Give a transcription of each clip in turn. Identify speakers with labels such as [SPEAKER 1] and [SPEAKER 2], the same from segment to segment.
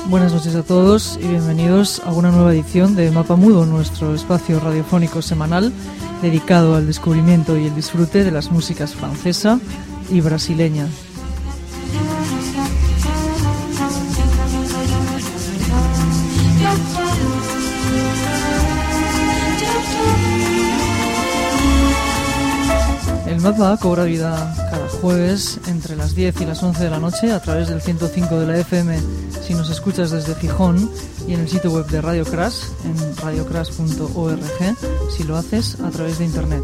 [SPEAKER 1] Buenas noches a todos y bienvenidos a una nueva edición de Mapa Mudo, nuestro espacio radiofónico semanal dedicado al descubrimiento y el disfrute de las músicas francesa y brasileña. El Mapa cobra vida cada jueves entre las 10 y las 11 de la noche a través del 105 de la FM si nos escuchas desde Gijón y en el sitio web de Radio Crash en radiocrash.org si lo haces a través de internet.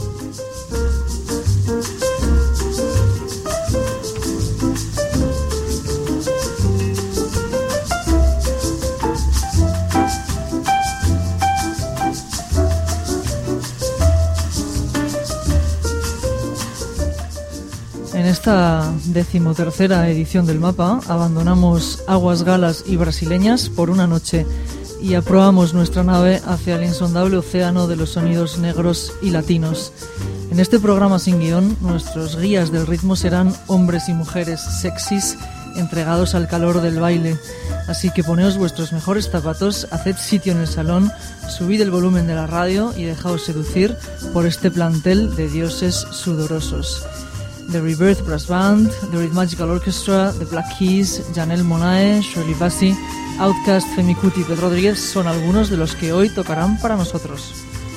[SPEAKER 1] En esta 13ª edición del Mapa abandonamos aguas galas y brasileñas por una noche y aprobamos nuestra nave hacia el insondable océano de los sonidos negros y latinos. En este programa sin guión, nuestros guías del ritmo serán hombres y mujeres sexys entregados al calor del baile. Así que poneos vuestros mejores zapatos, haced sitio en el salón, subid el volumen de la radio y dejaos seducir por este plantel de dioses sudorosos. The Rebirth Brass Band, The Rhythmagical Orchestra, The Black Keys, Janelle Monáe, Shirley Bassey, Outkast, Femi Kuti y Pedro Rodríguez son algunos de los que hoy tocarán para nosotros.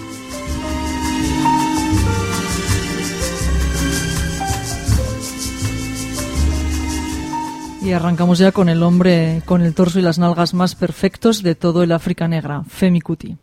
[SPEAKER 1] Y arrancamos ya con el hombre con el torso y las nalgas más perfectos de todo el África negra, Femi Kuti.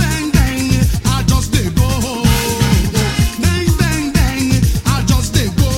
[SPEAKER 2] I just dey go.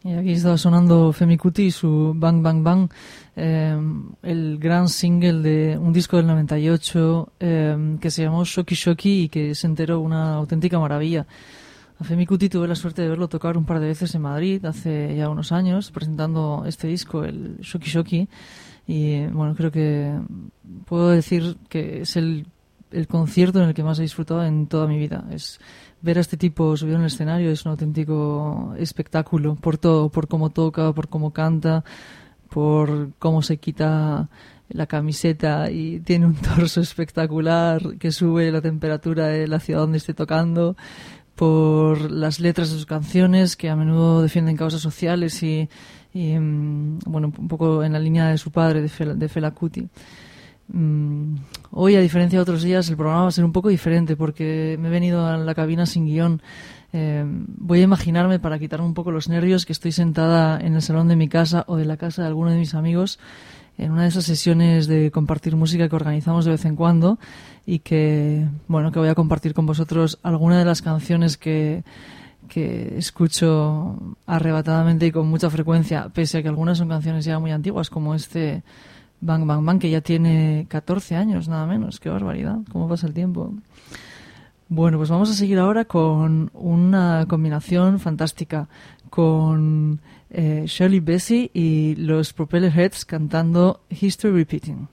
[SPEAKER 1] Y aquí estaba sonando Femi Kuti y su Bang Bang Bang, el gran single de un disco del 98 que se llamó Shoki Shoki y que se enteró una auténtica maravilla. A Femi Kuti tuve la suerte de verlo tocar un par de veces en Madrid hace ya unos años, presentando este disco, el Shoki Shoki, y bueno, creo que puedo decir que es el concierto en el que más he disfrutado en toda mi vida. Es ver a este tipo subido en el escenario, es un auténtico espectáculo por todo, por cómo toca, por cómo canta, por cómo se quita la camiseta y tiene un torso espectacular que sube la temperatura de la ciudad donde esté tocando, por las letras de sus canciones que a menudo defienden causas sociales y bueno, un poco en la línea de su padre, de Fela Kuti. Hoy, a diferencia de otros días, el programa va a ser un poco diferente porque me he venido a la cabina sin guión. Voy a imaginarme, para quitarme un poco los nervios, que estoy sentada en el salón de mi casa o de la casa de alguno de mis amigos en una de esas sesiones de compartir música que organizamos de vez en cuando y que voy a compartir con vosotros algunas de las canciones que escucho arrebatadamente y con mucha frecuencia, pese a que algunas son canciones ya muy antiguas, como este Bang Bang Bang, que ya tiene 14 años, nada menos. Qué barbaridad, cómo pasa el tiempo. Bueno, pues vamos a seguir ahora con una combinación fantástica con Shirley Bassey y los Propellerheads cantando History Repeating.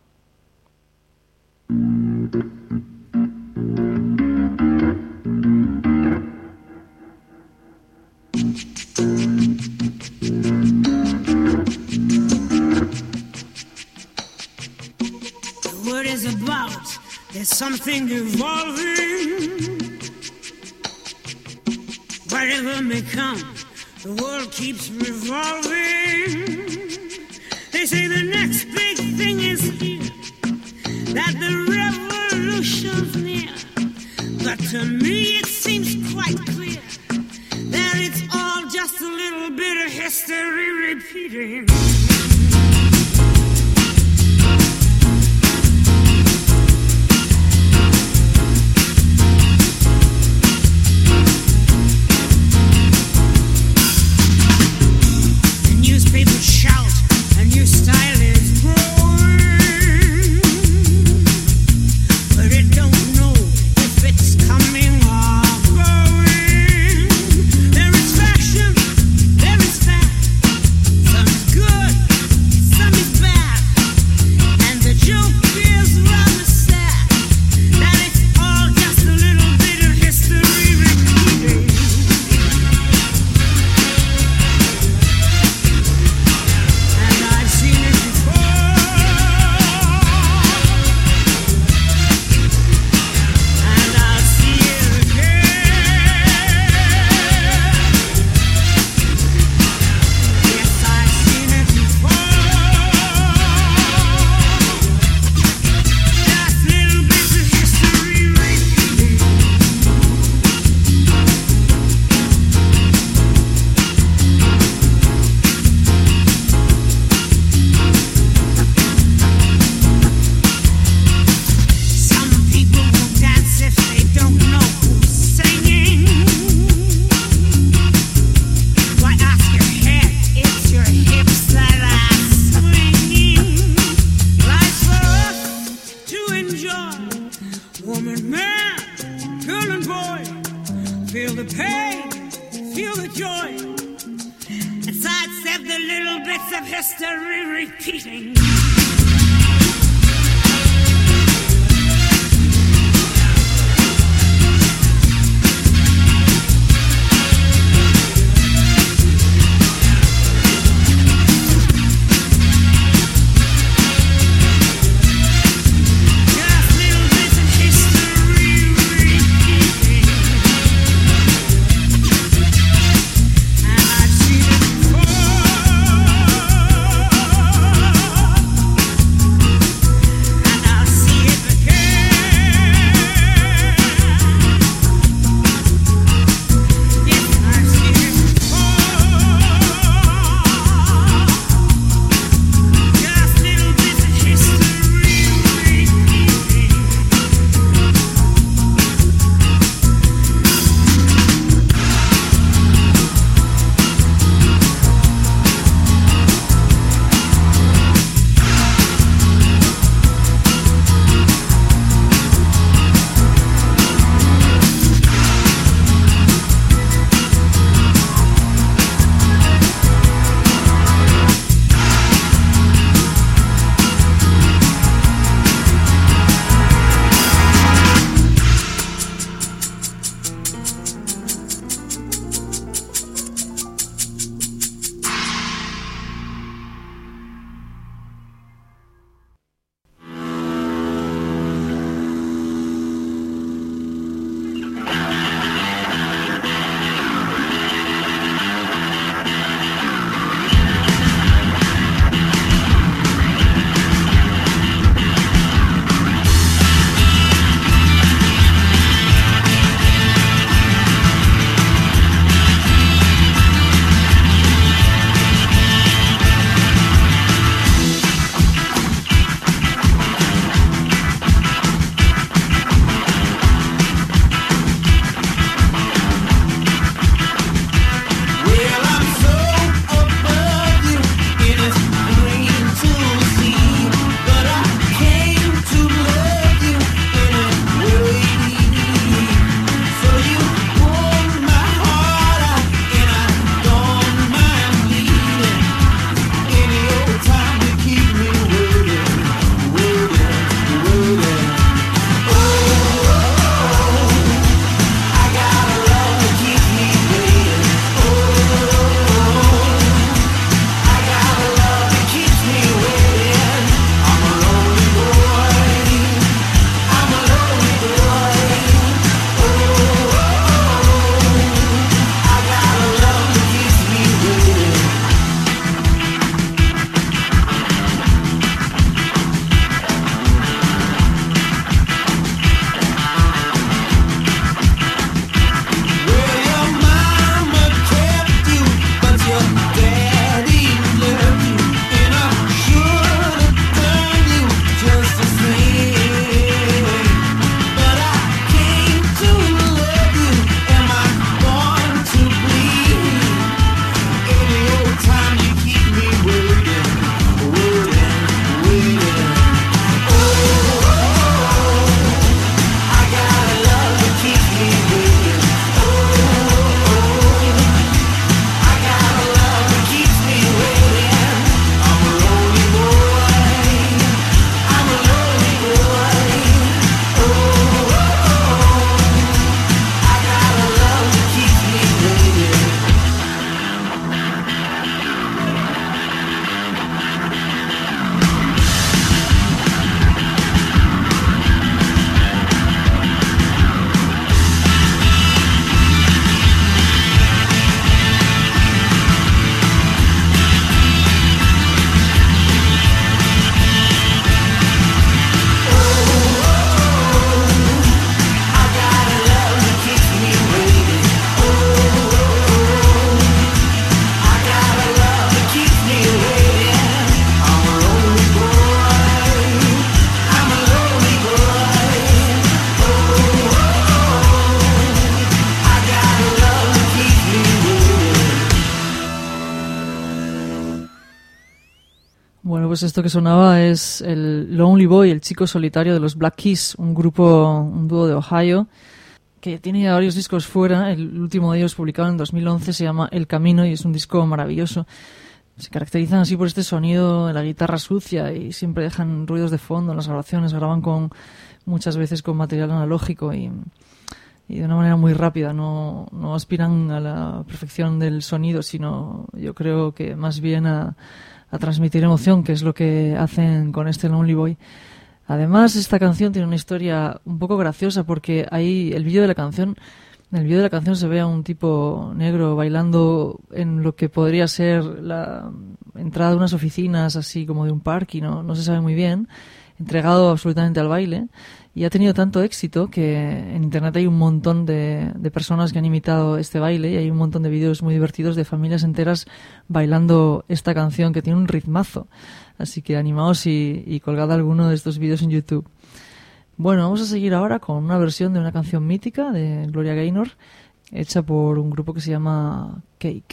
[SPEAKER 2] What is about? There's something evolving. Whatever may come, the world keeps revolving. They say the next big thing is here, that the revolution's near. But to me it seems quite clear that it's all just a little bit of history repeating. People shout, a new style is growing, but it don't know if it's coming or going. There is fashion, there is fat, some is good, some is bad, and the joke is rather sad, that it's all just a little bit of history repeating.
[SPEAKER 1] pues esto que sonaba es el Lonely Boy, el chico solitario de los Black Keys, un dúo de Ohio, que tiene ya varios discos fuera. El último de ellos, publicado en 2011, se llama El Camino y es un disco maravilloso. Se caracterizan así por este sonido de la guitarra sucia y siempre dejan ruidos de fondo en las grabaciones. Graban muchas veces con material analógico y de una manera muy rápida. No aspiran a la perfección del sonido, sino yo creo que más bien a transmitir emoción, que es lo que hacen con este Lonely Boy. Además, esta canción tiene una historia un poco graciosa porque ahí en el vídeo de la canción se ve a un tipo negro bailando en lo que podría ser la entrada de unas oficinas, así como de un parque, no se sabe muy bien, entregado absolutamente al baile, y ha tenido tanto éxito que en internet hay un montón de personas que han imitado este baile y hay un montón de vídeos muy divertidos de familias enteras bailando esta canción que tiene un ritmazo. Así que animaos y colgad alguno de estos vídeos en YouTube. Bueno, vamos a seguir ahora con una versión de una canción mítica de Gloria Gaynor, hecha por un grupo que se llama Cake.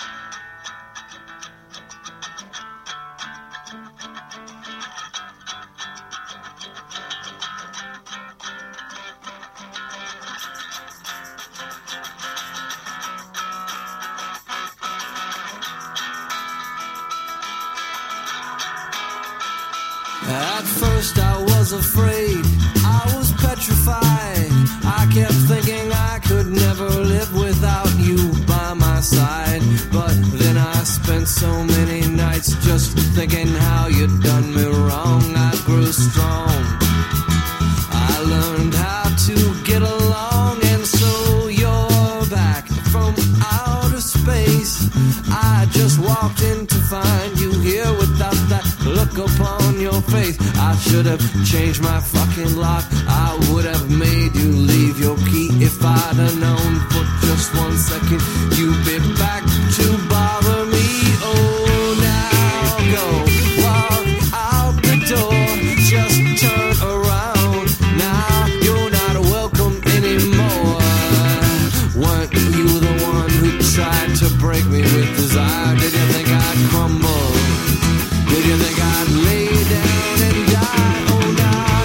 [SPEAKER 3] At first I was afraid, I was petrified. I kept thinking I could never live without you by my side. But then I spent so many nights just thinking how you'd done me wrong. I grew strong, I learned how to get along. And so you're back from outer space. I just walked in to find you here without that look upon your face. I should have changed my fucking lock. I would have made you leave your key if I'd have known for just 1 second you'd be back to bother me. Oh, now go walk out the door, just turn around. Now you're not welcome anymore. Weren't you the one who tried to break me with desire? Did you think I'd crumble? Did you think I'd lay down and die? Oh, not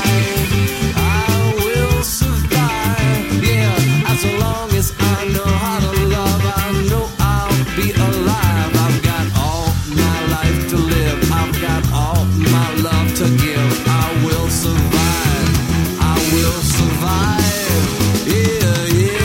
[SPEAKER 3] I will survive. Yeah, as long as I know how to love, I know I'll be alive. I've got all my life to live. I've got all my love to give. I will survive. I will survive. Yeah, yeah.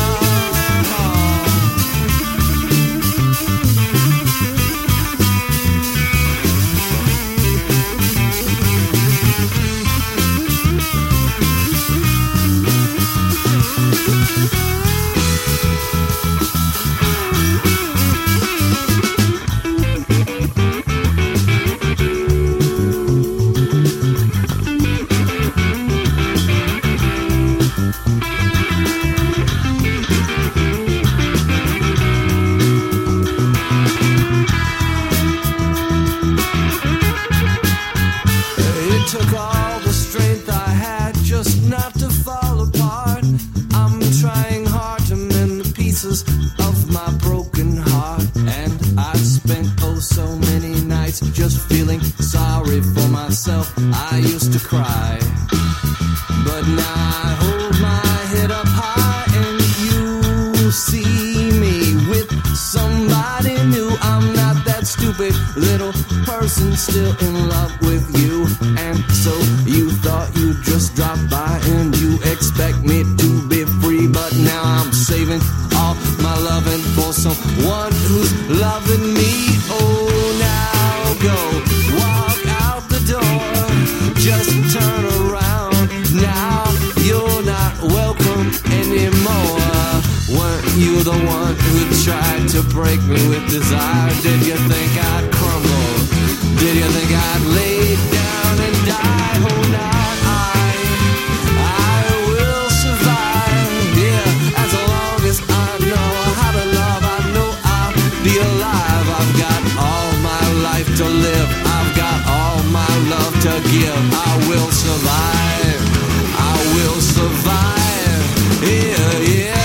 [SPEAKER 3] Took all the strength I had just not to fall apart. I'm trying hard to mend the pieces of my broken heart. And I've spent oh so many nights just feeling sorry for myself. I used to cry, but now I hold my head up high and you see me with somebody new. I'm not that stupid little person still in love with you. And so you thought you'd just drop by and you expect me to be free. But now I'm saving all my loving for someone who's loving me. Oh, now go walk out the door, just turn around. Now you're not welcome anymore. Weren't you the one who tried to break me with desire? Did you think I'd crumble? Did you think I'd lay down and die? Oh, not I will survive. Yeah, as long as I know how to love, I know I'll be alive. I've got all my life to live. I've got all my love to give. I will survive. I will survive. Yeah, yeah.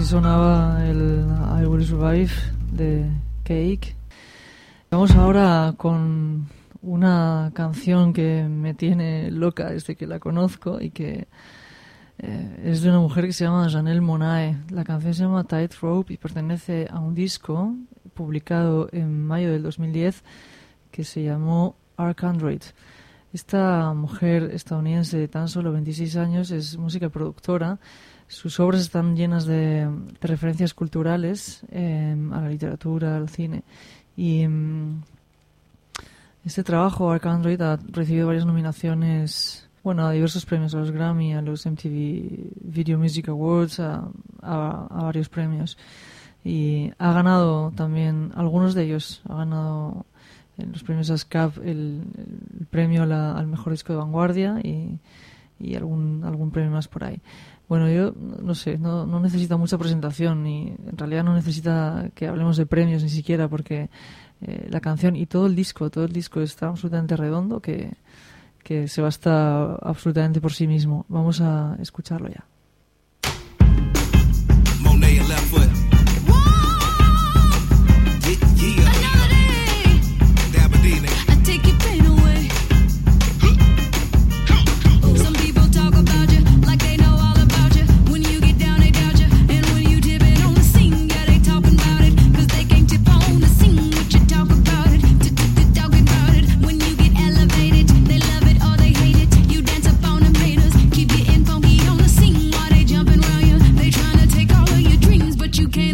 [SPEAKER 1] sonaba el I Will Survive de Cake. Vamos ahora con una canción que me tiene loca desde que la conozco y que es de una mujer que se llama Janelle Monáe. La canción se llama Tightrope y pertenece a un disco publicado en mayo del 2010 que se llamó Arcandroid. Esta mujer estadounidense de tan solo 26 años es música y productora. Sus obras están llenas de referencias culturales a la literatura, al cine. Y este trabajo, Arcandroid, ha recibido varias nominaciones, a diversos premios, a los Grammy, a los MTV Video Music Awards, a varios premios. Y ha ganado también, algunos de ellos, ha ganado en los premios ASCAP el premio al mejor disco de vanguardia y algún premio más por ahí. Bueno, yo no sé, no necesita mucha presentación y en realidad no necesita que hablemos de premios ni siquiera, porque la canción y todo el disco está absolutamente redondo que se basta absolutamente por sí mismo. Vamos a escucharlo ya.
[SPEAKER 3] Monet and Left Foot.
[SPEAKER 4] You can't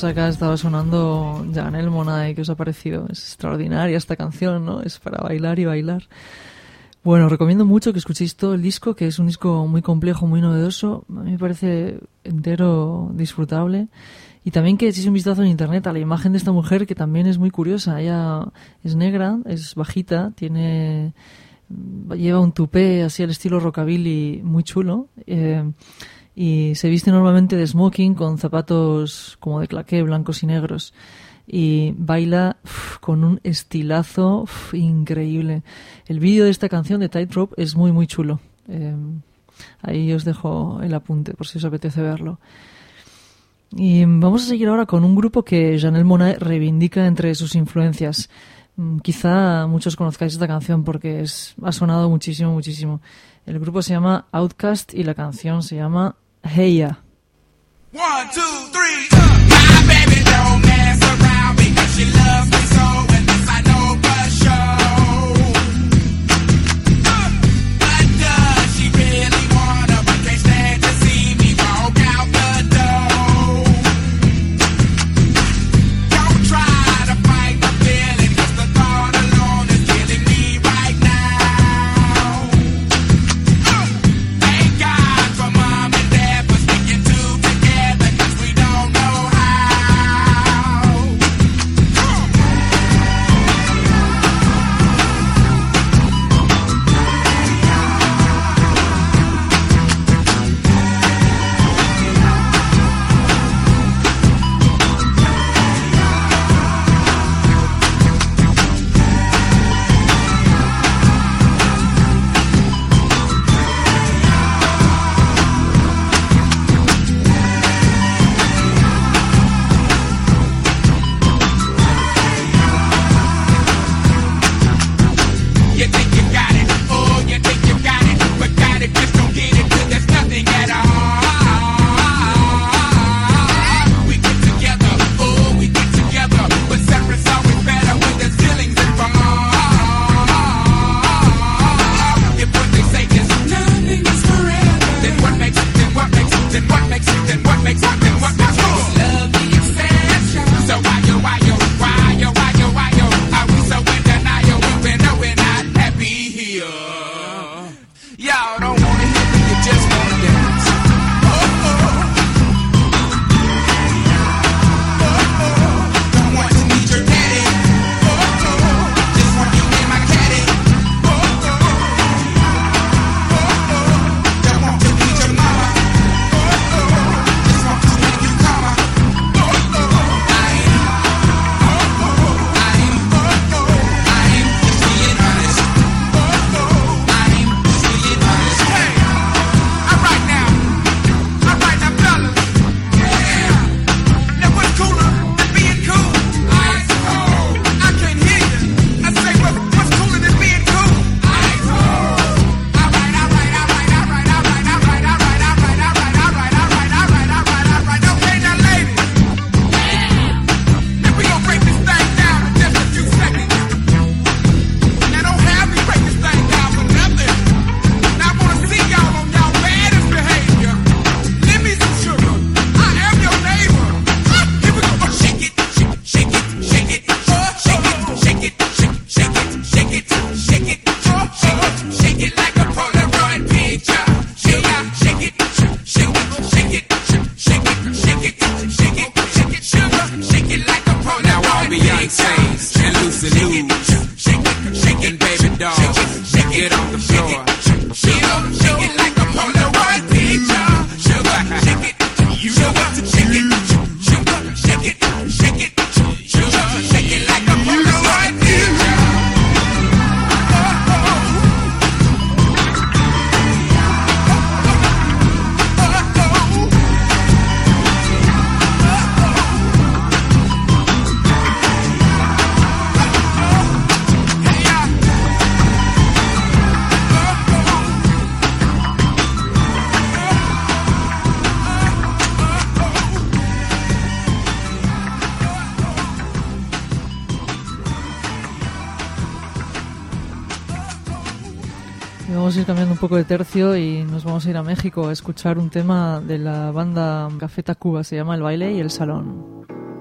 [SPEAKER 1] mientras acá estaba sonando Janelle Monáe. ¿Qué os ha parecido? Es extraordinaria esta canción, ¿no? Es para bailar y bailar. Bueno, recomiendo mucho que escuchéis todo el disco, que es un disco muy complejo, muy novedoso. A mí me parece entero disfrutable. Y también que echéis un vistazo en internet a la imagen de esta mujer, que también es muy curiosa. Ella es negra, es bajita, lleva un tupé así al estilo rockabilly muy chulo. Y se viste normalmente de smoking con zapatos como de claqué, blancos y negros. Y baila con un estilazo increíble. El vídeo de esta canción de Tightrope es muy muy chulo. Ahí os dejo el apunte por si os apetece verlo. Y vamos a seguir ahora con un grupo que Janelle Monáe reivindica entre sus influencias. Quizá muchos conozcáis esta canción porque ha sonado muchísimo, muchísimo. El grupo se llama Outkast y la canción se llama Hey Ya.
[SPEAKER 4] 1, 2, 3. My baby don't mess around because she loves me so, and this I know for sure. But does she really wanna? But can't stand to see me walk out the door. Don't try to fight the feeling, 'cause the thought alone is killing me right now. Thank God for mom and dad for sticking two together, 'cause we don't know how. You think you got it, oh, you think you got it, but got it, just don't get it, 'cause there's nothing at all. We get together, oh, we get together, but separate's always better when there's feelings involved. If what they say is nothing is forever, then what makes it, then what makes it, then what makes it, then what makes it, then what makes it? Love the exception. So why yo, are we so in denial when we know we're not happy here? Y'all don't wanna hear me, you just wanna dance. Don't want to meet your daddy. Just want you in my caddy. Don't want to meet your mama. Just want to make you calmer. I ain't just being honest. I ain't just being honest. Hey, alright now, fellas. Yeah. Now what's cooler than being cool? Ice cold. I can't hear you. I say what's cooler than being cool? Ice cold. Alright. Okay, now ladies. Now we gon' break this thing down in just a few seconds. Now don't have me break this thing down for nothing. Now I wanna see y'all on y'all baddest behavior. Give me some sugar. I am your neighbor. Here we go. Shake it, shake it, shake it, shake it, shake it, shake it, shake it, shake it, shake it like a Polaroid picture. Shake it, shake it, shake it, shake it, shake it, shake it, shake it, sugar, shake it like a Polaroid. Now all Beyonce's and Lucy Lou's, shake it, baby doll, get on the floor. Shake it like a Polaroid picture. Sugar, shake it, sugar, shake it, sugar, shake it, shake it, sugar, shake it like a Polaroid picture.
[SPEAKER 1] Y vamos a ir cambiando un poco de tercio y nos vamos a ir a México a escuchar un tema de la banda Café Tacuba. Se llama El baile y el salón.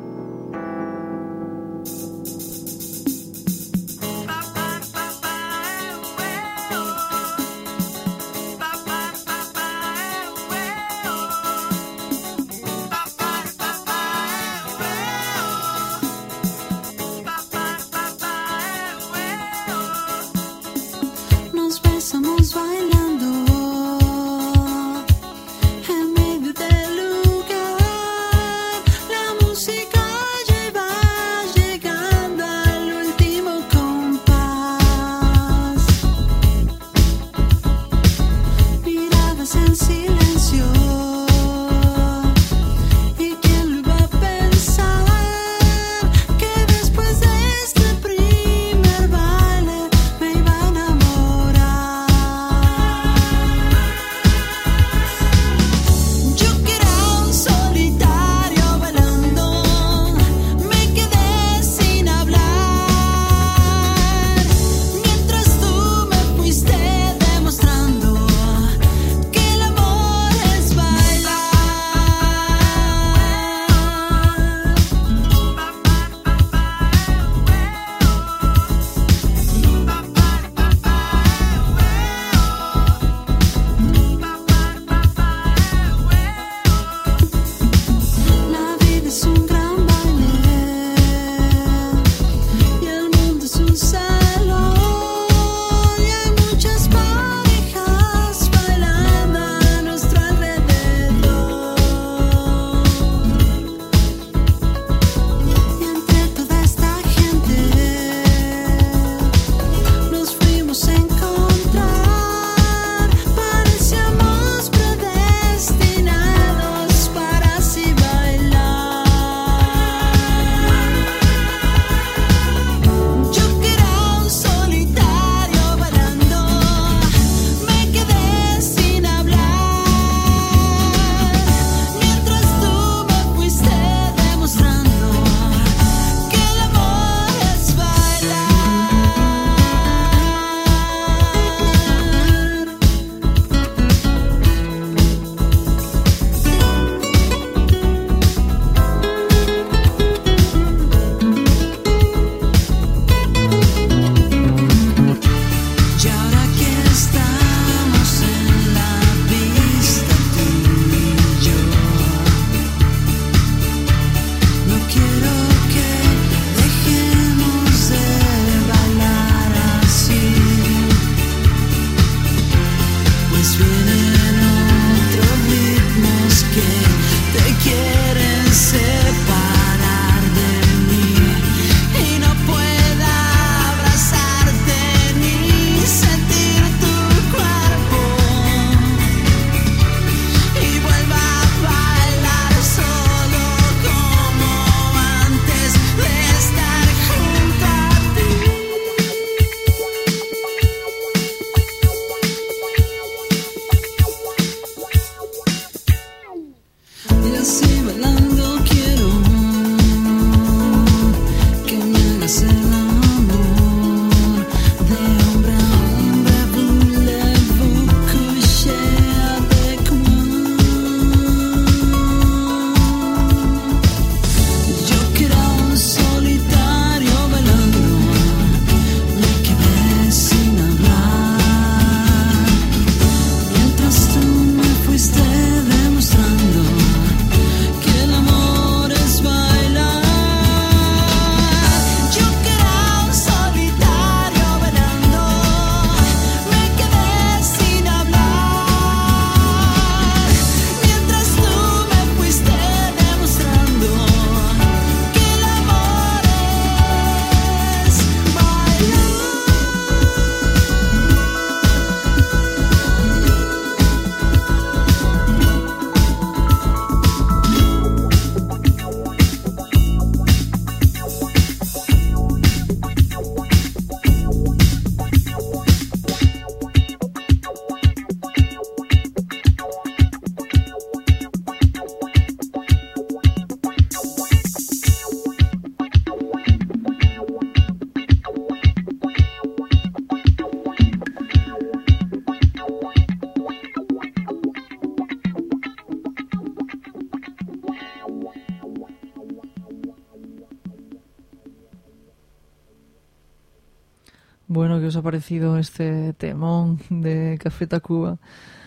[SPEAKER 1] Bueno, ¿qué os ha parecido este temón de Café Tacuba?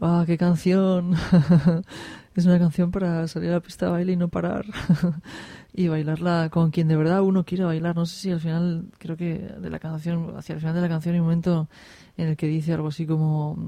[SPEAKER 1] ¡Ah, qué canción! Es una canción para salir a la pista de baile y no parar. Y bailarla con quien de verdad uno quiere bailar. No sé si al final, creo que de la canción, hacia el final de la canción hay un momento en el que dice algo así como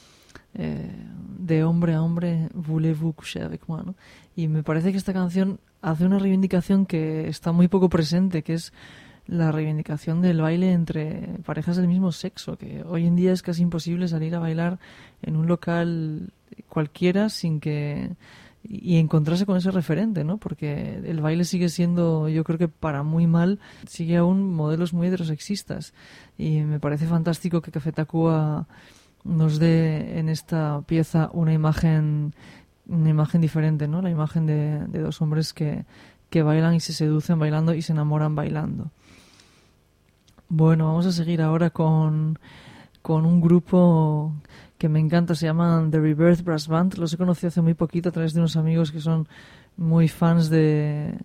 [SPEAKER 1] de hombre a hombre, voulez-vous coucher avec moi, ¿no? Y me parece que esta canción hace una reivindicación que está muy poco presente, que es la reivindicación del baile entre parejas del mismo sexo, que hoy en día es casi imposible salir a bailar en un local cualquiera sin que y encontrarse con ese referente, ¿no? Porque el baile sigue siendo, yo creo que para muy mal, sigue aún modelos muy heterosexistas, y me parece fantástico que Café Tacuba nos dé en esta pieza una imagen diferente, ¿no? La imagen de dos hombres que bailan y se seducen bailando y se enamoran bailando. Bueno, vamos a seguir ahora con un grupo que me encanta, se llaman The Rebirth Brass Band. Los he conocido hace muy poquito a través de unos amigos que son muy fans de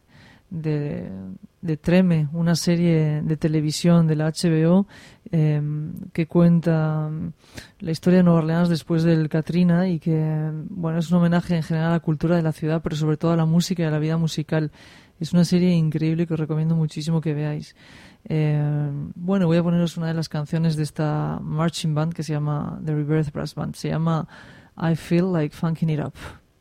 [SPEAKER 1] Treme, una serie de televisión de la HBO que cuenta la historia de Nueva Orleans después del Katrina, y que, bueno, es un homenaje en general a la cultura de la ciudad, pero sobre todo a la música y a la vida musical. Es una serie increíble que os recomiendo muchísimo que veáis. Bueno, voy a poneros una de las canciones de esta marching band que se llama The Rebirth Brass Band. Se llama I Feel Like Funkin' It Up.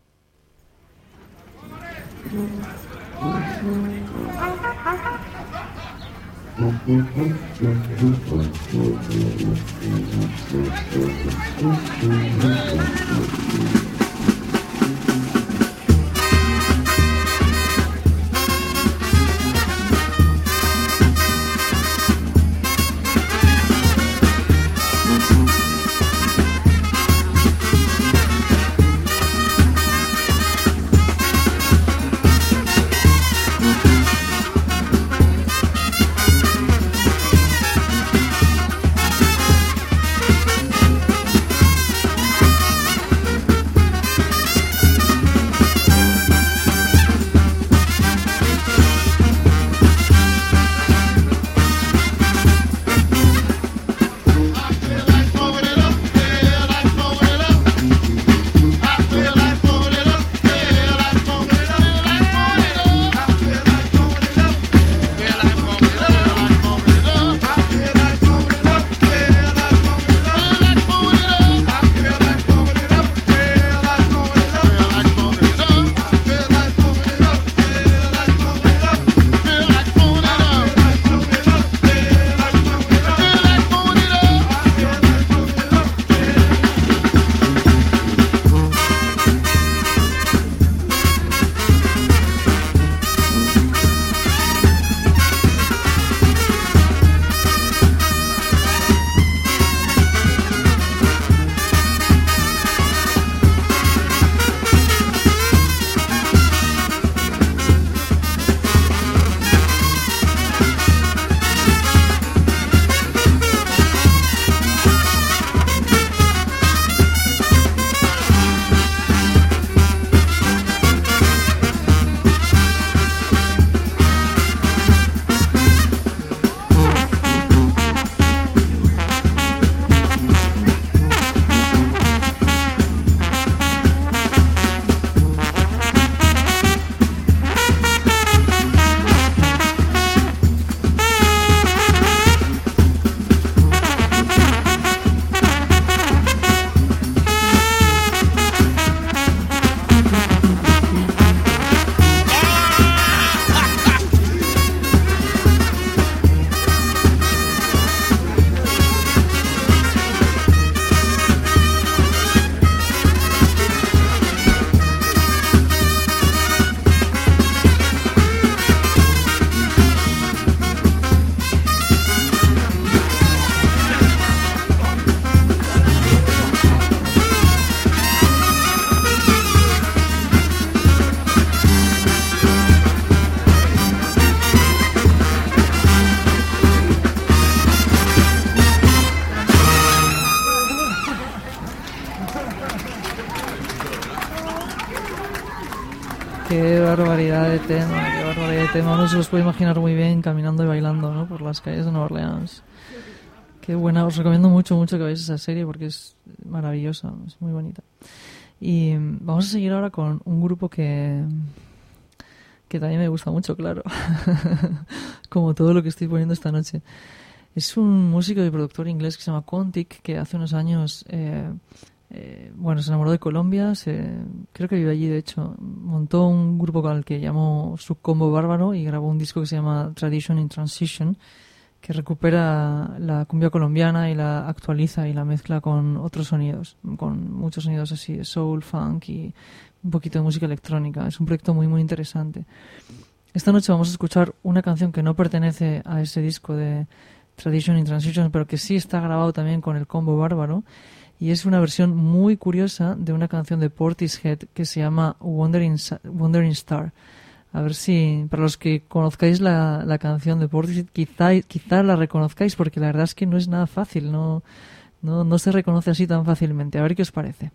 [SPEAKER 1] Qué barbaridad de tema. Uno se los puede imaginar muy bien caminando y bailando, ¿no?, por las calles de Nueva Orleans. Qué buena, os recomiendo mucho que veáis esa serie porque es maravillosa, es muy bonita. Y vamos a seguir ahora con un grupo que también me gusta mucho, claro, como todo lo que estoy poniendo esta noche. Es un músico y productor inglés que se llama Quantic, que hace unos años se enamoró de Colombia, creo que vive allí, de hecho, montó un grupo con el que llamó su Combo Bárbaro y grabó un disco que se llama Tradition in Transition, que recupera la cumbia colombiana y la actualiza y la mezcla con otros sonidos, con muchos sonidos así de soul, funk y un poquito de música electrónica. Es un proyecto muy muy interesante. Esta noche vamos a escuchar una canción que no pertenece a ese disco de Tradition in Transition, pero que sí está grabado también con el Combo Bárbaro, y es una versión muy curiosa de una canción de Portishead que se llama Wandering Star. A ver si, para los que conozcáis la canción de Portishead, quizá la reconozcáis, porque la verdad es que no es nada fácil, no se reconoce así tan fácilmente. A ver qué os parece.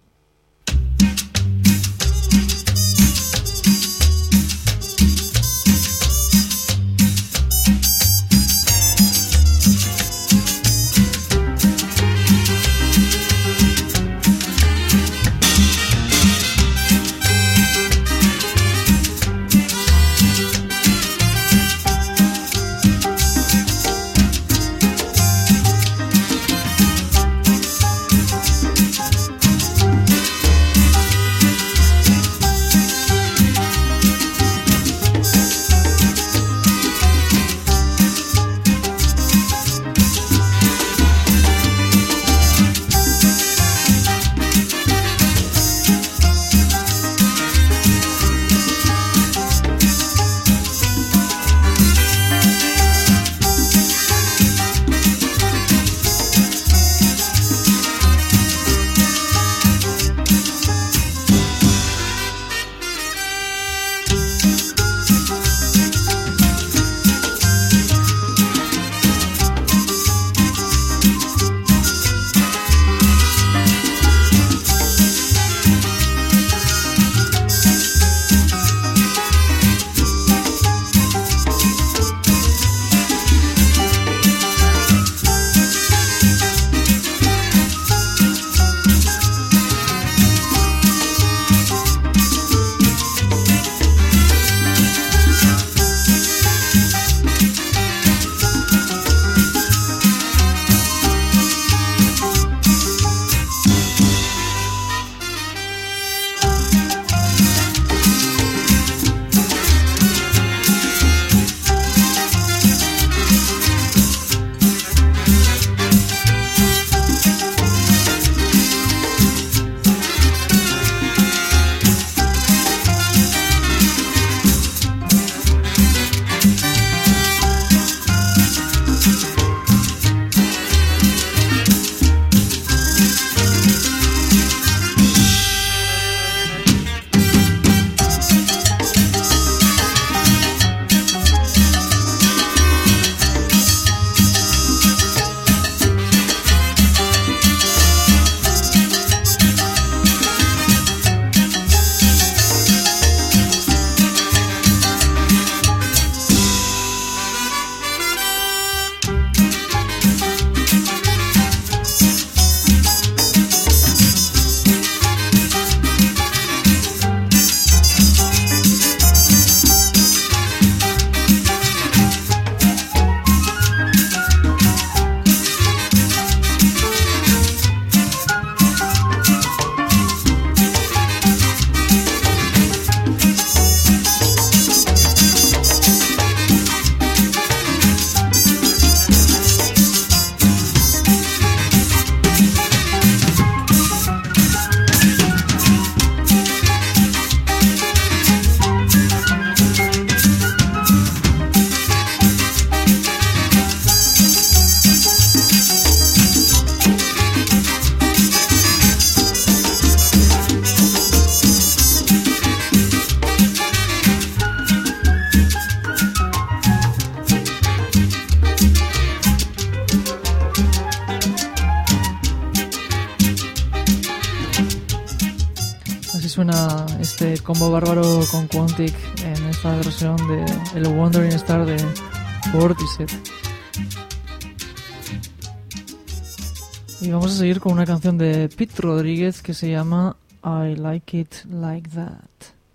[SPEAKER 1] Suena este Combo Bárbaro con Quantic en esta versión de el Wandering Star de Portishead. Y vamos a seguir con una canción de Pete Rodríguez que se llama I Like It Like That.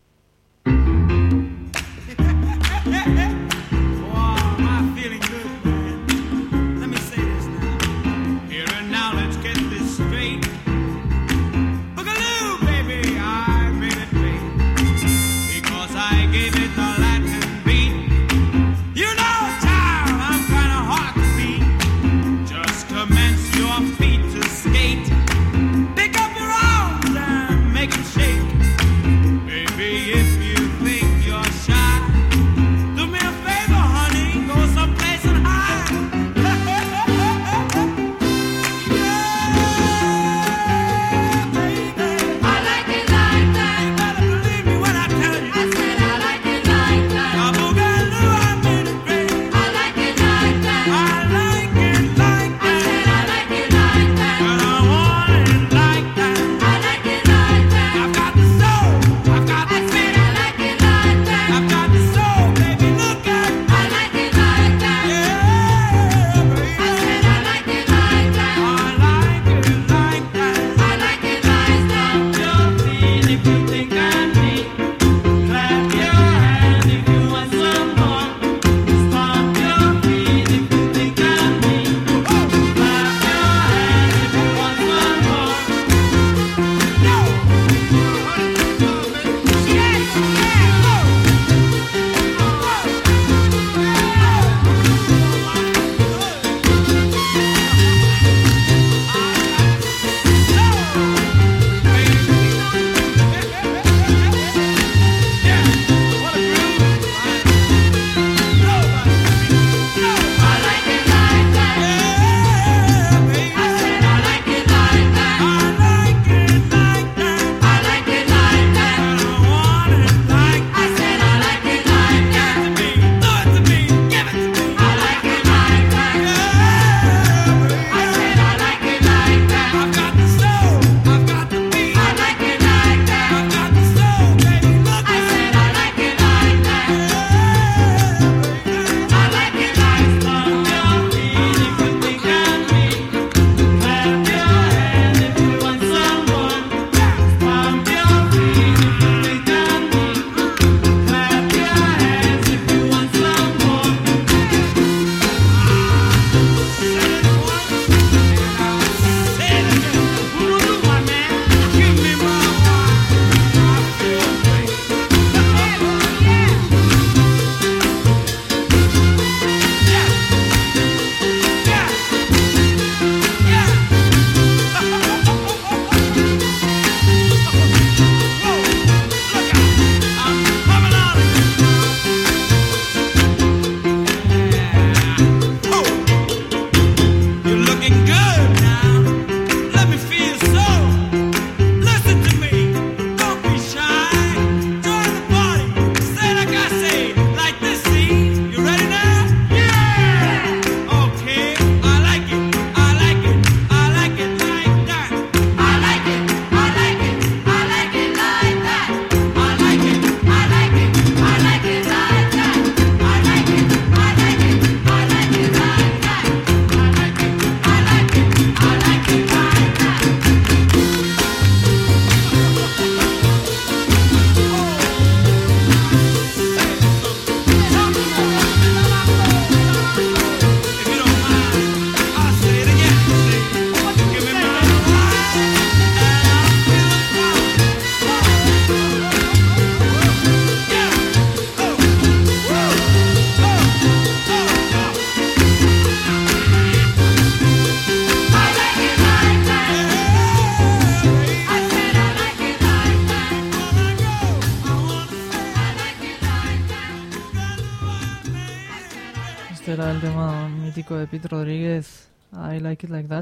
[SPEAKER 1] Era el tema mítico de Pete Rodríguez, I Like It Like That,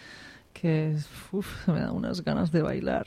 [SPEAKER 1] que me da unas ganas de bailar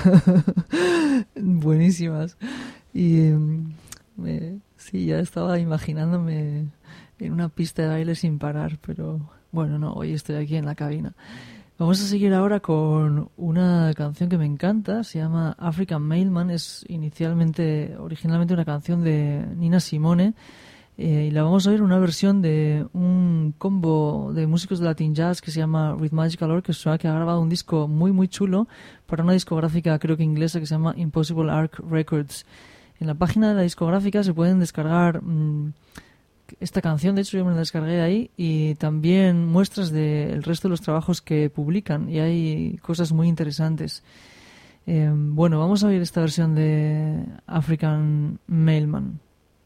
[SPEAKER 1] buenísimas. Y sí, ya estaba imaginándome en una pista de baile sin parar, pero bueno, no, hoy estoy aquí en la cabina. Vamos a seguir ahora con una canción que me encanta, se llama African Mailman, es originalmente una canción de Nina Simone, y la vamos a oír una versión de un combo de músicos de Latin Jazz que se llama Rhythmagical Orchestra, que ha grabado un disco muy muy chulo para una discográfica creo que inglesa que se llama Impossible Arc Records. En la página de la discográfica se pueden descargar esta canción, de hecho yo me la descargué ahí, y también muestras del resto de los trabajos que publican, y hay cosas muy interesantes. Bueno, vamos a oír esta versión de African Mailman.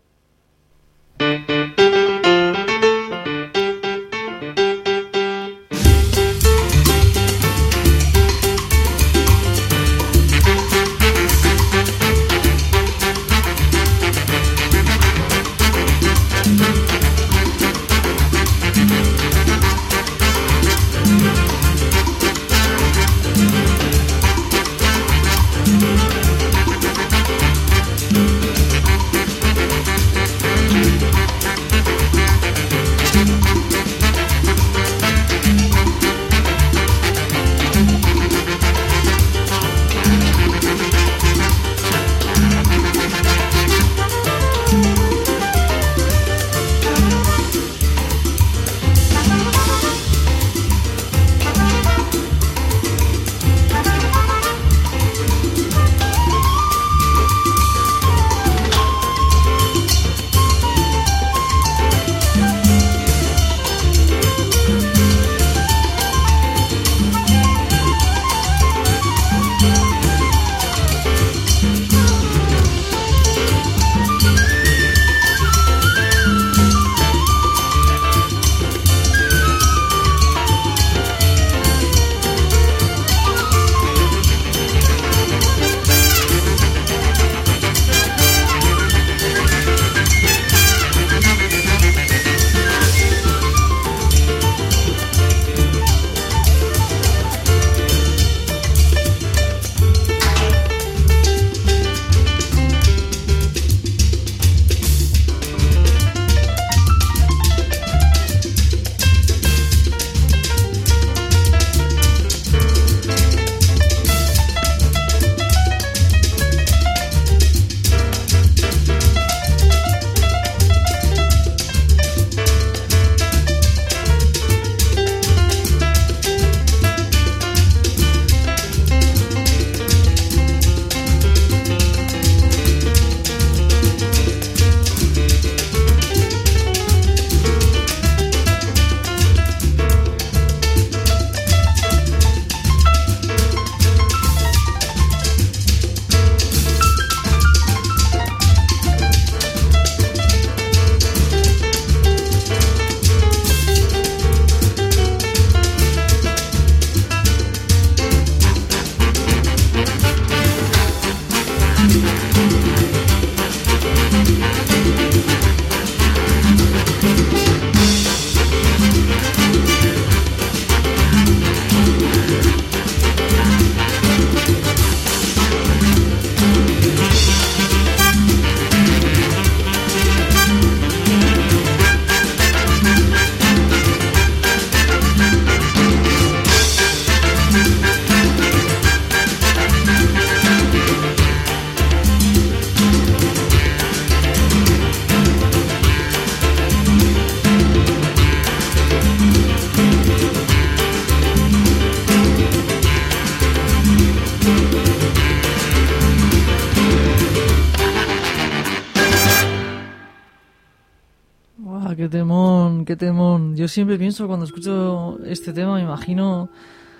[SPEAKER 1] Qué temón. Yo siempre pienso, cuando escucho este tema, me imagino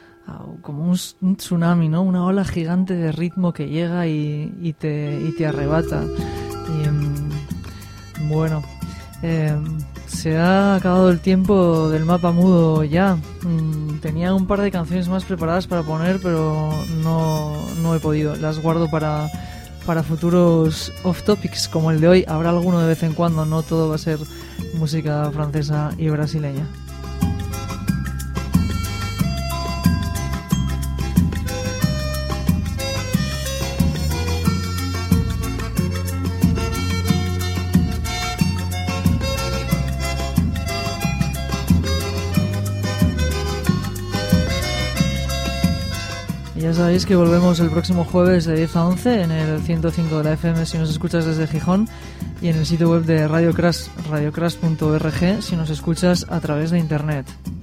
[SPEAKER 1] como un tsunami, ¿no? Una ola gigante de ritmo que llega y te arrebata. Y bueno, se ha acabado el tiempo del mapa mudo ya. Tenía un par de canciones más preparadas para poner, pero no he podido. Las guardo para futuros off-topics como el de hoy. Habrá alguno de vez en cuando, no todo va a ser música francesa y brasileña. Ya sabéis que volvemos el próximo jueves de 10 a 11 en el 105 de la FM si nos escuchas desde Gijón y en el sitio web de Radio Crash, radiocrash.org si nos escuchas a través de internet.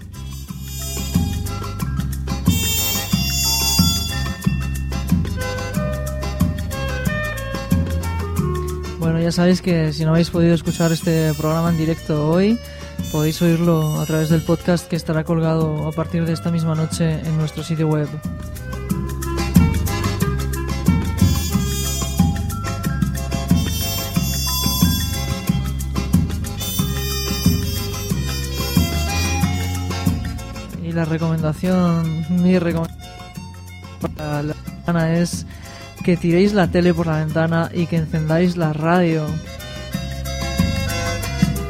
[SPEAKER 1] Bueno, ya sabéis que si no habéis podido escuchar este programa en directo hoy, podéis oírlo a través del podcast que estará colgado a partir de esta misma noche en nuestro sitio web. Y mi recomendación para la semana es que tiréis la tele por la ventana y que encendáis la radio.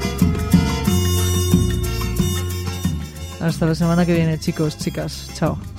[SPEAKER 1] Hasta la semana que viene, chicos, chicas. Chao.